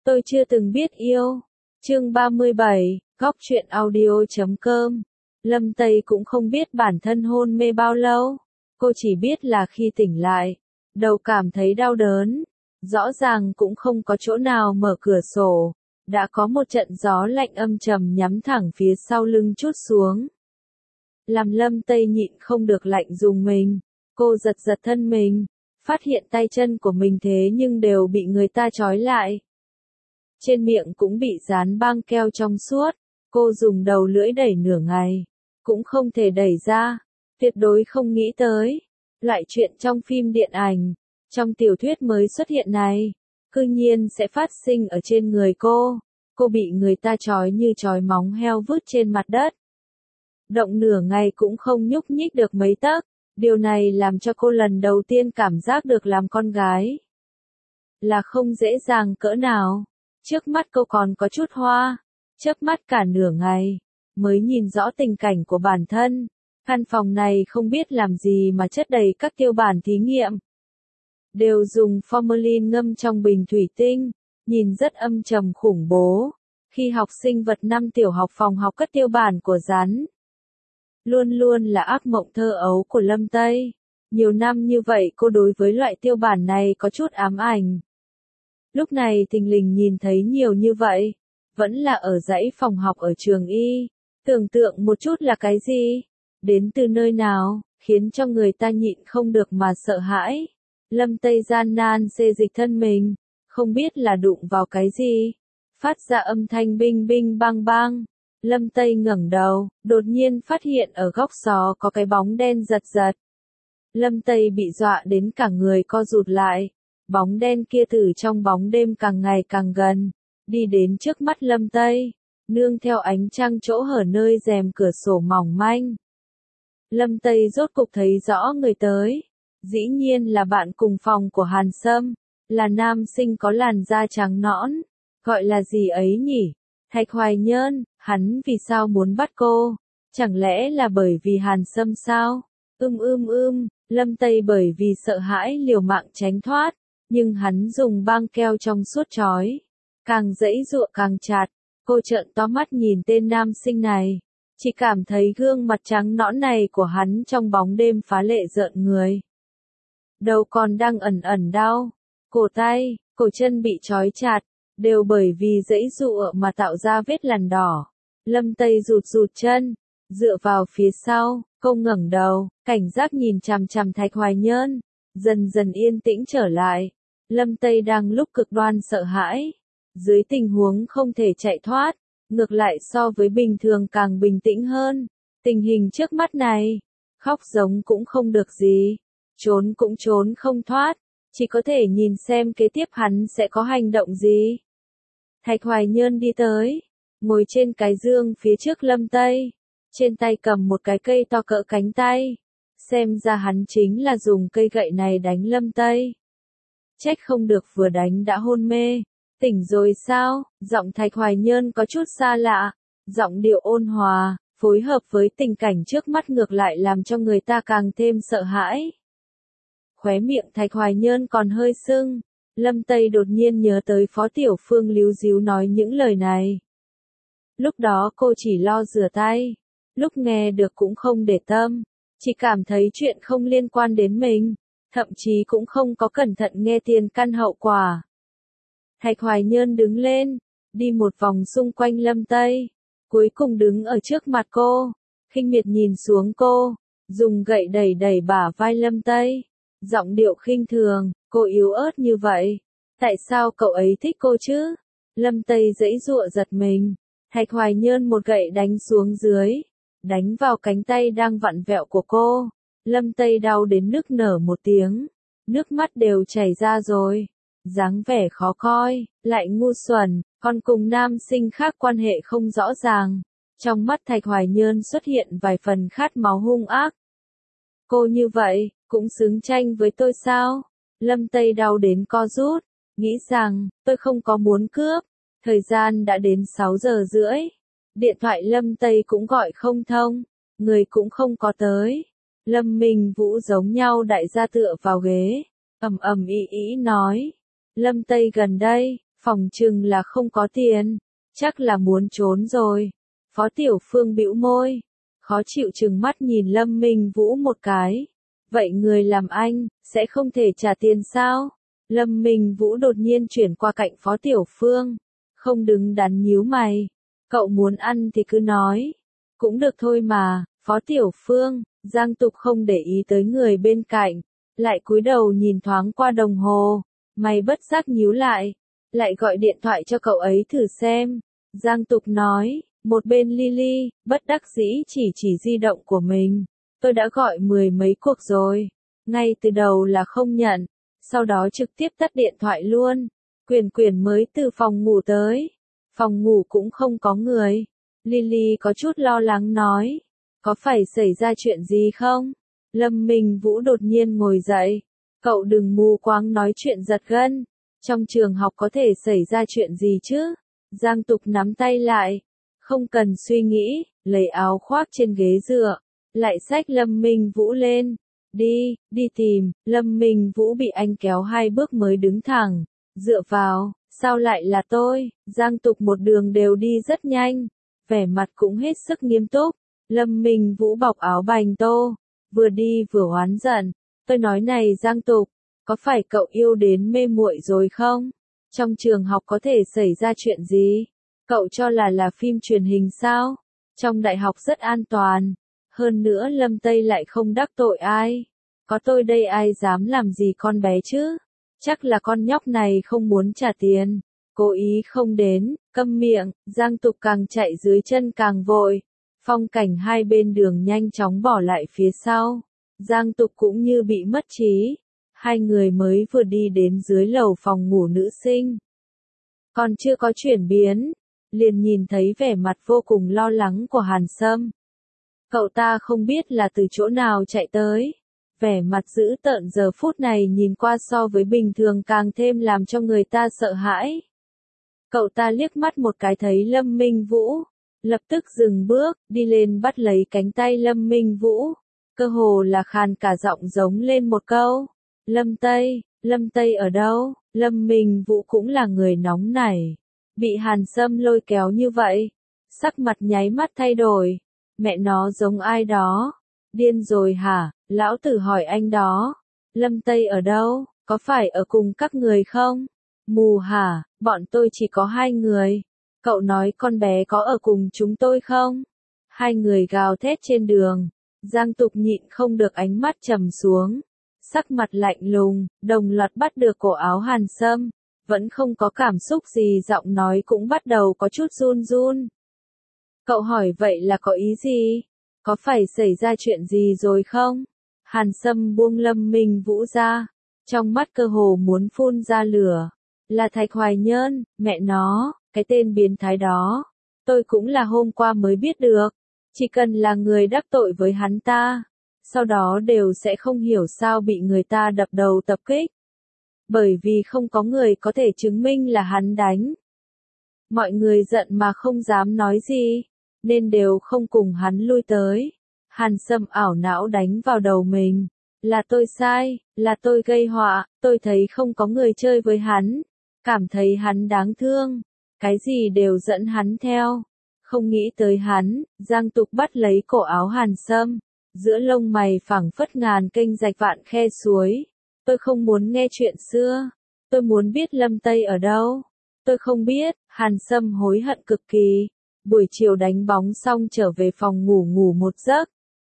Tôi chưa từng biết yêu. Chương 37, Góc truyện audio.com. Lâm Tây cũng không biết bản thân hôn mê bao lâu. Cô chỉ biết là khi tỉnh lại, đầu cảm thấy đau đớn. Rõ ràng cũng không có chỗ nào mở cửa sổ. Đã có một trận gió lạnh âm trầm nhắm thẳng phía sau lưng trút xuống. Làm Lâm Tây nhịn không được lạnh rùng mình. Cô giật giật thân mình. Phát hiện tay chân của mình thế nhưng đều bị người ta trói lại. Trên miệng cũng bị dán băng keo trong suốt. Cô dùng đầu lưỡi đẩy nửa ngày. Cũng không thể đẩy ra. Tuyệt đối không nghĩ tới. Loại chuyện trong phim điện ảnh, trong tiểu thuyết mới xuất hiện này, cư nhiên sẽ phát sinh ở trên người cô. Cô bị người ta trói như trói móng heo vứt trên mặt đất. Động nửa ngày cũng không nhúc nhích được mấy tấc. Điều này làm cho cô lần đầu tiên cảm giác được làm con gái là không dễ dàng cỡ nào. Trước mắt cô còn có chút hoa, chớp mắt cả nửa ngày, mới nhìn rõ tình cảnh của bản thân. Căn phòng này không biết làm gì mà chất đầy các tiêu bản thí nghiệm. Đều dùng formalin ngâm trong bình thủy tinh, nhìn rất âm trầm khủng bố. Khi học sinh vật năm tiểu học phòng học cất tiêu bản của rắn, luôn luôn là ác mộng thơ ấu của Lâm Tây. Nhiều năm như vậy cô đối với loại tiêu bản này có chút ám ảnh. Lúc này thình lình nhìn thấy nhiều như vậy, vẫn là ở dãy phòng học ở trường y. Tưởng tượng một chút là cái gì? Đến từ nơi nào, khiến cho người ta nhịn không được mà sợ hãi. Lâm Tây gian nan xê dịch thân mình, không biết là đụng vào cái gì. Phát ra âm thanh binh binh bang bang. Lâm Tây ngẩng đầu, đột nhiên phát hiện ở góc xó có cái bóng đen giật giật. Lâm Tây bị dọa đến cả người co rụt lại. Bóng đen kia từ trong bóng đêm càng ngày càng gần, đi đến trước mắt Lâm Tây, nương theo ánh trăng chỗ hở nơi rèm cửa sổ mỏng manh. Lâm Tây rốt cục thấy rõ người tới, dĩ nhiên là bạn cùng phòng của Hàn Sâm, là nam sinh có làn da trắng nõn, gọi là gì ấy nhỉ? Thạch Hoài Nhơn. Hắn vì sao muốn bắt cô? Chẳng lẽ là bởi vì Hàn Sâm sao? Lâm Tây bởi vì sợ hãi liều mạng tránh thoát, nhưng hắn dùng băng keo trong suốt trói. Càng giãy giụa càng chặt, cô trợn to mắt nhìn tên nam sinh này. Chỉ cảm thấy gương mặt trắng nõn này của hắn trong bóng đêm phá lệ rợn người. Đầu còn đang ẩn ẩn đau, cổ tay, cổ chân bị trói chặt, đều bởi vì giãy giụa mà tạo ra vết lằn đỏ. Lâm Tây rụt rụt chân, dựa vào phía sau, cô ngẩng đầu, cảnh giác nhìn chằm chằm Thạch Hoài Nhơn, dần dần yên tĩnh trở lại. Lâm Tây đang lúc cực đoan sợ hãi, dưới tình huống không thể chạy thoát, ngược lại so với bình thường càng bình tĩnh hơn. Tình hình trước mắt này, khóc giống cũng không được gì, trốn cũng trốn không thoát, chỉ có thể nhìn xem kế tiếp hắn sẽ có hành động gì. Thạch Hoài Nhơn đi tới, ngồi trên cái giường phía trước Lâm Tây, trên tay cầm một cái cây to cỡ cánh tay. Xem ra hắn chính là dùng cây gậy này đánh Lâm Tây. Trách không được vừa đánh đã hôn mê. Tỉnh rồi sao? Giọng Thạch Hoài Nhơn có chút xa lạ, giọng điệu ôn hòa, phối hợp với tình cảnh trước mắt ngược lại làm cho người ta càng thêm sợ hãi. Khóe miệng Thạch Hoài Nhơn còn hơi sưng. Lâm Tây đột nhiên nhớ tới Phó Tiểu Phương líu díu nói những lời này. Lúc đó cô chỉ lo rửa tay, lúc nghe được cũng không để tâm, chỉ cảm thấy chuyện không liên quan đến mình, thậm chí cũng không có cẩn thận nghe tiền căn hậu quả. Thạch Hoài Nhơn đứng lên, đi một vòng xung quanh Lâm Tây, cuối cùng đứng ở trước mặt cô, khinh miệt nhìn xuống cô, dùng gậy đẩy đẩy bả vai Lâm Tây, giọng điệu khinh thường, cô yếu ớt như vậy, tại sao cậu ấy thích cô chứ? Lâm Tây giãy giụa giật mình, Thạch Hoài Nhơn một gậy đánh xuống dưới, đánh vào cánh tay đang vặn vẹo của cô. Lâm Tây đau đến nức nở một tiếng, nước mắt đều chảy ra rồi, dáng vẻ khó coi, lại ngu xuẩn, còn cùng nam sinh khác quan hệ không rõ ràng. Trong mắt Thạch Hoài Nhơn xuất hiện vài phần khát máu hung ác. Cô như vậy, cũng xứng tranh với tôi sao? Lâm Tây đau đến co rút, nghĩ rằng, tôi không có muốn cướp. Thời gian đã đến 6 giờ rưỡi. Điện thoại Lâm Tây cũng gọi không thông, người cũng không có tới. Lâm Minh Vũ giống nhau đại gia tựa vào ghế, ầm ầm ĩ ĩ nói. Lâm Tây gần đây, Phòng chừng là không có tiền, chắc là muốn trốn rồi. Phó Tiểu Phương bĩu môi, khó chịu trừng mắt nhìn Lâm Minh Vũ một cái. Vậy người làm anh, sẽ không thể trả tiền sao? Lâm Minh Vũ đột nhiên chuyển qua cạnh Phó Tiểu Phương, không đứng đắn nhíu mày. Cậu muốn ăn thì cứ nói. Cũng được thôi mà, Phó Tiểu Phương. Giang Tục không để ý tới người bên cạnh, lại cúi đầu nhìn thoáng qua đồng hồ, mày bất giác nhíu lại, lại gọi điện thoại cho cậu ấy thử xem. Giang Tục nói, một bên Lily, bất đắc dĩ chỉ di động của mình. Tôi đã gọi 10 mấy cuộc rồi, ngay từ đầu là không nhận, sau đó trực tiếp tắt điện thoại luôn. Quyền mới từ phòng ngủ tới, phòng ngủ cũng không có người. Lily có chút lo lắng nói, có phải xảy ra chuyện gì không? Lâm Minh Vũ đột nhiên ngồi dậy, cậu đừng mù quáng nói chuyện giật gân, trong trường học có thể xảy ra chuyện gì chứ? Giang Tục nắm tay lại, không cần suy nghĩ, lấy áo khoác trên ghế dựa, lại xách Lâm Minh Vũ lên. Đi tìm. Lâm Minh Vũ bị anh kéo 2 bước mới đứng thẳng, dựa vào, sao lại là tôi? Giang Tục một đường đều đi rất nhanh, vẻ mặt cũng hết sức nghiêm túc. Lâm Minh Vũ bọc áo bành tô, vừa đi vừa oán giận. Tôi nói này Giang Tục, có phải cậu yêu đến mê muội rồi không? Trong trường học có thể xảy ra chuyện gì? Cậu cho là phim truyền hình sao? Trong đại học rất an toàn. Hơn nữa Lâm Tây lại không đắc tội ai. Có tôi đây ai dám làm gì con bé chứ? Chắc là con nhóc này không muốn trả tiền. Cố ý không đến, câm miệng. Giang Tục càng chạy dưới chân càng vội. Phong cảnh hai bên đường nhanh chóng bỏ lại phía sau. Giang Tục cũng như bị mất trí. Hai người mới vừa đi đến dưới lầu phòng ngủ nữ sinh. Còn chưa có chuyển biến, liền nhìn thấy vẻ mặt vô cùng lo lắng của Hàn Sâm. Cậu ta không biết là từ chỗ nào chạy tới. Vẻ mặt dữ tợn giờ phút này nhìn qua so với bình thường càng thêm làm cho người ta sợ hãi. Cậu ta liếc mắt một cái thấy Lâm Minh Vũ, lập tức dừng bước, đi lên bắt lấy cánh tay Lâm Minh Vũ, cơ hồ là khàn cả giọng giống lên một câu. Lâm Tây ở đâu? Lâm Minh Vũ cũng là người nóng nảy, bị Hàn Sâm lôi kéo như vậy, sắc mặt nháy mắt thay đổi. Mẹ nó giống ai đó? Điên rồi hả? Lão tử hỏi anh đó. Lâm Tây ở đâu? Có phải ở cùng các người không? Mù hả? Bọn tôi chỉ có 2 người. Cậu nói con bé có ở cùng chúng tôi không? 2 người gào thét trên đường. Giang Tục nhịn không được ánh mắt trầm xuống. Sắc mặt lạnh lùng, đồng loạt bắt được cổ áo Hàn Sâm. Vẫn không có cảm xúc gì, giọng nói cũng bắt đầu có chút run run. Cậu hỏi vậy là có ý gì? Có phải xảy ra chuyện gì rồi không? Hàn Sâm buông Lâm Minh Vũ ra, trong mắt cơ hồ muốn phun ra lửa. Là Thạch Hoài Nhơn, mẹ nó, cái tên biến thái đó. Tôi cũng là hôm qua mới biết được. Chỉ cần là người đắc tội với hắn ta, sau đó đều sẽ không hiểu sao bị người ta đập đầu tập kích. Bởi vì không có người có thể chứng minh là hắn đánh. Mọi người giận mà không dám nói gì, nên đều không cùng hắn lui tới. Hàn Sâm ảo não đánh vào đầu mình. Là tôi sai, là tôi gây họa, tôi thấy không có người chơi với hắn. Cảm thấy hắn đáng thương. Cái gì đều dẫn hắn theo. Không nghĩ tới hắn, Giang Tục bắt lấy cổ áo Hàn Sâm. Giữa lông mày phẳng phất ngàn kênh rạch vạn khe suối. Tôi không muốn nghe chuyện xưa. Tôi muốn biết Lâm Tây ở đâu. Tôi không biết. Hàn Sâm hối hận cực kỳ. Buổi chiều đánh bóng xong trở về phòng ngủ một giấc.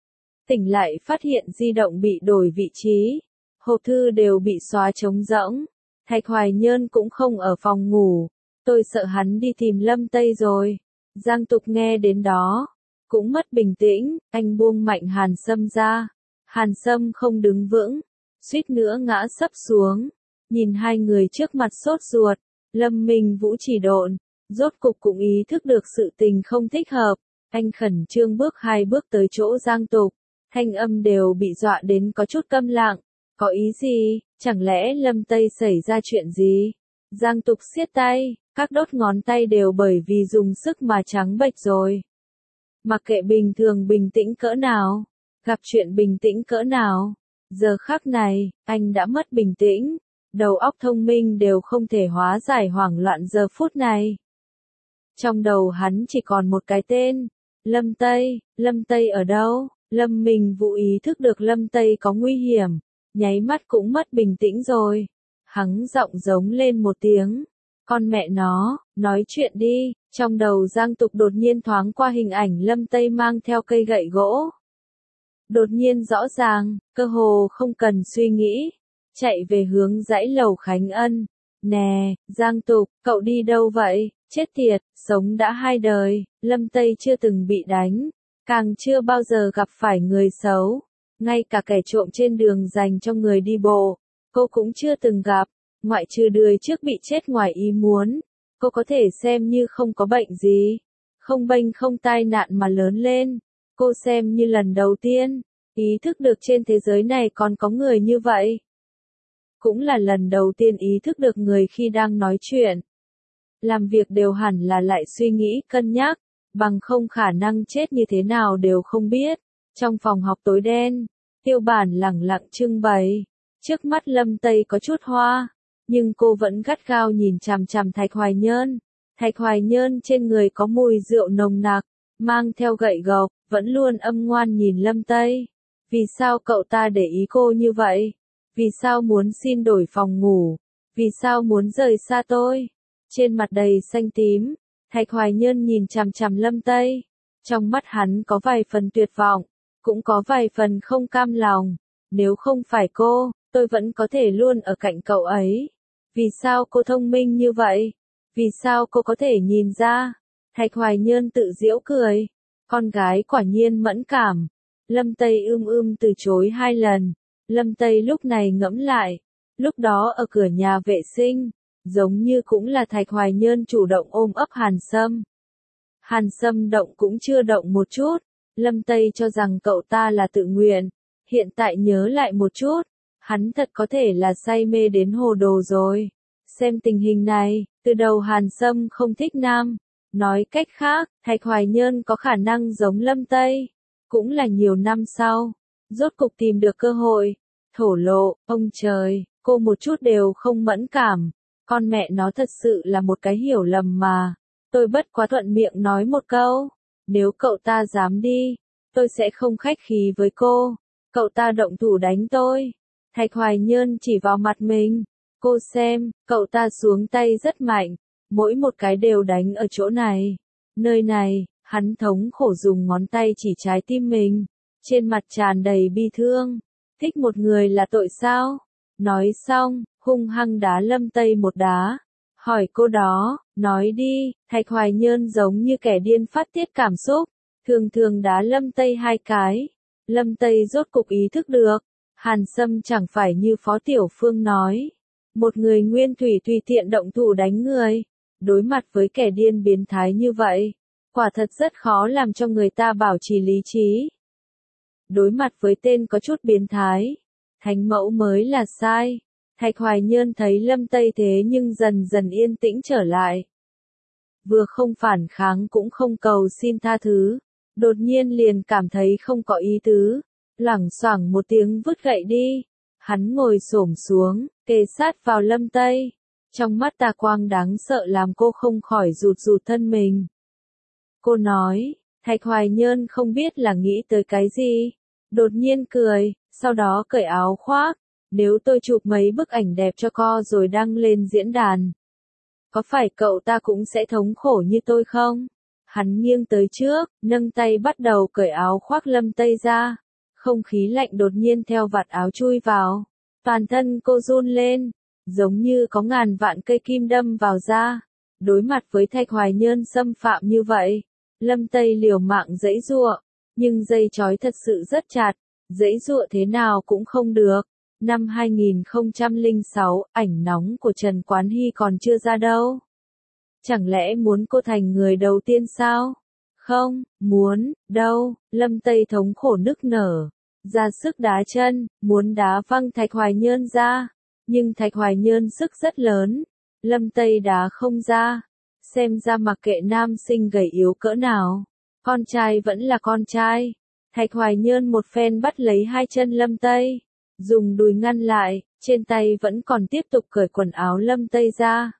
Tỉnh lại phát hiện di động bị đổi vị trí. Hộp thư đều bị xóa trống rỗng. Thạch Hoài Nhơn cũng không ở phòng ngủ. Tôi sợ hắn đi tìm Lâm Tây rồi. Giang Tục nghe đến đó, cũng mất bình tĩnh, anh buông mạnh Hàn Sâm ra. Hàn Sâm không đứng vững, suýt nữa ngã sấp xuống. Nhìn hai người trước mặt sốt ruột, Lâm Minh Vũ chỉ độn, rốt cục cũng ý thức được sự tình không thích hợp. Anh khẩn trương bước 2 bước tới chỗ Giang Tục, thanh âm đều bị dọa đến có chút câm lặng. Có ý gì? Chẳng lẽ Lâm Tây xảy ra chuyện gì? Giang Tục siết tay, các đốt ngón tay đều bởi vì dùng sức mà trắng bệch rồi. Mặc kệ bình thường bình tĩnh cỡ nào, gặp chuyện bình tĩnh cỡ nào, giờ khắc này, anh đã mất bình tĩnh. đầu óc thông minh đều không thể hóa giải hoảng loạn giờ phút này. Trong đầu hắn chỉ còn một cái tên, Lâm Tây ở đâu? Lâm Minh Vũ ý thức được Lâm Tây có nguy hiểm, nháy mắt cũng mất bình tĩnh rồi. Hắn giọng giống lên một tiếng, con mẹ nó, nói chuyện đi. Trong đầu Giang Tục đột nhiên thoáng qua hình ảnh Lâm Tây mang theo cây gậy gỗ. Đột nhiên rõ ràng, cơ hồ không cần suy nghĩ, chạy về hướng dãy lầu Khánh Ân. Nè, Giang Tục, cậu đi đâu vậy? Chết tiệt, sống đã 2 đời, Lâm Tây chưa từng bị đánh, càng chưa bao giờ gặp phải người xấu, ngay cả kẻ trộm trên đường dành cho người đi bộ, cô cũng chưa từng gặp, ngoại trừ đời trước bị chết ngoài ý muốn, cô có thể xem như không có bệnh gì, không bệnh không tai nạn mà lớn lên, cô xem như lần đầu tiên, ý thức được trên thế giới này còn có người như vậy. Cũng là lần đầu tiên ý thức được người khi đang nói chuyện. Làm việc đều hẳn là lại suy nghĩ cân nhắc, bằng không khả năng chết như thế nào đều không biết. Trong phòng học tối đen, Tiêu Bản lẳng lặng trưng bày. Trước mắt Lâm Tây có chút hoa, nhưng cô vẫn gắt gao nhìn chằm chằm Thạch Hoài Nhơn. Thạch Hoài Nhơn trên người có mùi rượu nồng nặc, mang theo gậy gộc, vẫn luôn âm ngoan nhìn Lâm Tây. Vì sao cậu ta để ý cô như vậy? Vì sao muốn xin đổi phòng ngủ? Vì sao muốn rời xa tôi? Trên mặt đầy xanh tím, Thạch Hoài Nhơn nhìn chằm chằm Lâm Tây. Trong mắt hắn có vài phần tuyệt vọng, cũng có vài phần không cam lòng. Nếu không phải cô, tôi vẫn có thể luôn ở cạnh cậu ấy. Vì sao cô thông minh như vậy? Vì sao cô có thể nhìn ra? Thạch Hoài Nhơn tự giễu cười. Con gái quả nhiên mẫn cảm. Lâm Tây từ chối 2 lần. Lâm Tây lúc này ngẫm lại. Lúc đó ở cửa nhà vệ sinh, giống như cũng là Thạch Hoài Nhơn chủ động ôm ấp Hàn Sâm. Hàn Sâm động cũng chưa động một chút. Lâm Tây cho rằng cậu ta là tự nguyện. Hiện tại nhớ lại một chút, hắn thật có thể là say mê đến hồ đồ rồi. Xem tình hình này, từ đầu Hàn Sâm không thích nam. Nói cách khác, Thạch Hoài Nhơn có khả năng giống Lâm Tây. Cũng là nhiều năm sau, rốt cục tìm được cơ hội. Thổ lộ, ông trời, cô một chút đều không mẫn cảm. Con mẹ nó thật sự là một cái hiểu lầm mà. Tôi bất quá thuận miệng nói một câu. Nếu cậu ta dám đi, tôi sẽ không khách khí với cô. Cậu ta động thủ đánh tôi. Thạch Hoài Nhơn chỉ vào mặt mình. Cô xem, cậu ta xuống tay rất mạnh. Mỗi một cái đều đánh ở chỗ này. Nơi này, hắn thống khổ dùng ngón tay chỉ trái tim mình. Trên mặt tràn đầy bi thương. Thích một người là tội sao? Nói xong, hung hăng đá Lâm Tây một đá. Hỏi cô đó, nói đi, Thạch Hoài Nhơn giống như kẻ điên phát tiết cảm xúc. Thường thường đá Lâm Tây 2 cái. Lâm Tây rốt cục ý thức được. Hàn Sâm chẳng phải như Phó Tiểu Phương nói. Một người nguyên thủy tùy tiện động thủ đánh người. Đối mặt với kẻ điên biến thái như vậy. Quả thật rất khó làm cho người ta bảo trì lý trí. Đối mặt với tên có chút biến thái. Thánh mẫu mới là sai. Thạch Hoài Nhơn thấy Lâm Tây thế nhưng dần dần yên tĩnh trở lại. Vừa không phản kháng cũng không cầu xin tha thứ. Đột nhiên liền cảm thấy không có ý tứ. Loảng xoảng một tiếng vứt gậy đi. Hắn ngồi xổm xuống, kề sát vào Lâm Tây. Trong mắt tà quang đáng sợ làm cô không khỏi rụt rụt thân mình. Cô nói, Thạch Hoài Nhơn không biết là nghĩ tới cái gì. Đột nhiên cười, sau đó cởi áo khoác. Nếu tôi chụp mấy bức ảnh đẹp cho co rồi đăng lên diễn đàn, có phải cậu ta cũng sẽ thống khổ như tôi không? Hắn nghiêng tới trước, nâng tay bắt đầu cởi áo khoác Lâm Tây ra. Không khí lạnh đột nhiên theo vạt áo chui vào. Toàn thân cô run lên, giống như có ngàn vạn cây kim đâm vào da. Đối mặt với Thạch Hoài Nhơn xâm phạm như vậy, Lâm Tây liều mạng giãy giụa, nhưng dây trói thật sự rất chặt, giãy giụa thế nào cũng không được. Năm 2006, ảnh nóng của Trần Quán Hy còn chưa ra đâu. Chẳng lẽ muốn cô thành người đầu tiên sao? Không, muốn, đâu, Lâm Tây thống khổ nức nở. Ra sức đá chân, muốn đá văng Thạch Hoài Nhơn ra. Nhưng Thạch Hoài Nhơn sức rất lớn. Lâm Tây đá không ra. Xem ra mặc kệ nam sinh gầy yếu cỡ nào. Con trai vẫn là con trai. Thạch Hoài Nhơn một phen bắt lấy 2 chân Lâm Tây. Dùng đùi ngăn lại, trên tay vẫn còn tiếp tục cởi quần áo Lâm Tây ra.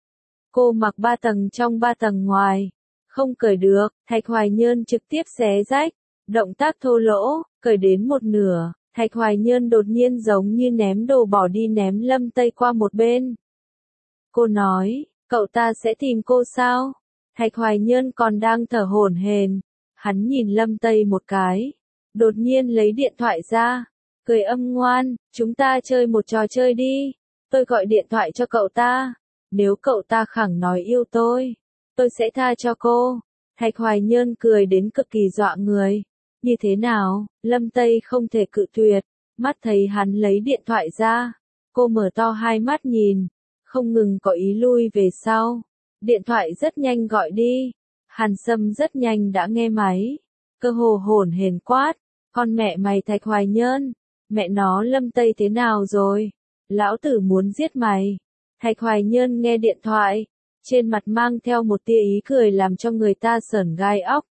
Cô mặc 3 tầng trong 3 tầng ngoài, không cởi được, Thạch Hoài Nhơn trực tiếp xé rách, động tác thô lỗ, cởi đến một nửa, Thạch Hoài Nhơn đột nhiên giống như ném đồ bỏ đi ném Lâm Tây qua một bên. Cô nói, cậu ta sẽ tìm cô sao? Thạch Hoài Nhơn còn đang thở hổn hển, hắn nhìn Lâm Tây một cái, đột nhiên lấy điện thoại ra, cười âm ngoan, chúng ta chơi một trò chơi đi, tôi gọi điện thoại cho cậu ta, nếu cậu ta khẳng nói yêu tôi sẽ tha cho cô. Thạch Hoài Nhơn cười đến cực kỳ dọa người. Như thế nào? Lâm Tây không thể cự tuyệt, mắt thấy hắn lấy điện thoại ra. Cô mở to hai mắt nhìn, không ngừng có ý lui về sau. Điện thoại rất nhanh gọi đi. Hàn Sâm rất nhanh đã nghe máy. Cơ hồ hổn hển quát. Con mẹ mày Thạch Hoài Nhơn. Mẹ nó Lâm Tây thế nào rồi? Lão tử muốn giết mày. Thạch Hoài Nhơn nghe điện thoại. Trên mặt mang theo một tia ý cười làm cho người ta sởn gai óc.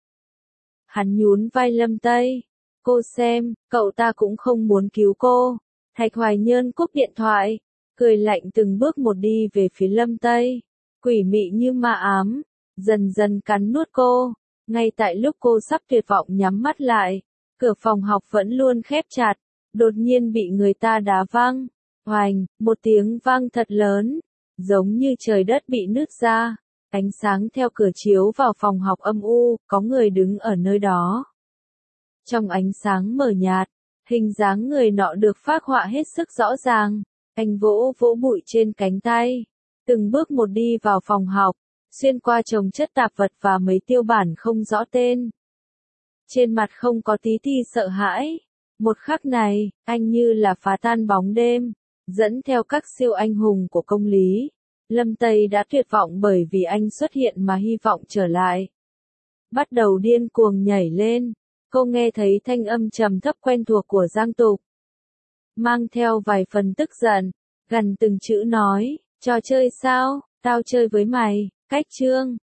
Hắn nhún vai Lâm Tây. Cô xem, cậu ta cũng không muốn cứu cô. Thạch Hoài Nhơn cúp điện thoại, cười lạnh từng bước một đi về phía Lâm Tây. Quỷ mị như ma ám, dần dần cắn nuốt cô. Ngay tại lúc cô sắp tuyệt vọng nhắm mắt lại, cửa phòng học vẫn luôn khép chặt, đột nhiên bị người ta đá văng. Oành, một tiếng vang thật lớn, giống như trời đất bị nứt ra. Ánh sáng theo cửa chiếu vào phòng học âm u, có người đứng ở nơi đó. Trong ánh sáng mờ nhạt, hình dáng người nọ được phác họa hết sức rõ ràng. Anh vỗ vỗ bụi trên cánh tay, từng bước một đi vào phòng học, xuyên qua chồng chất tạp vật và mấy tiêu bản không rõ tên. Trên mặt không có tí ti sợ hãi. Một khắc này, anh như là phá tan bóng đêm, dẫn theo các siêu anh hùng của công lý. Lâm Tây đã tuyệt vọng bởi vì anh xuất hiện mà hy vọng trở lại. Bắt đầu điên cuồng nhảy lên, cô nghe thấy thanh âm trầm thấp quen thuộc của Giang Tục. Mang theo vài phần tức giận, gần từng chữ nói, trò chơi sao, tao chơi với mày, cách chương.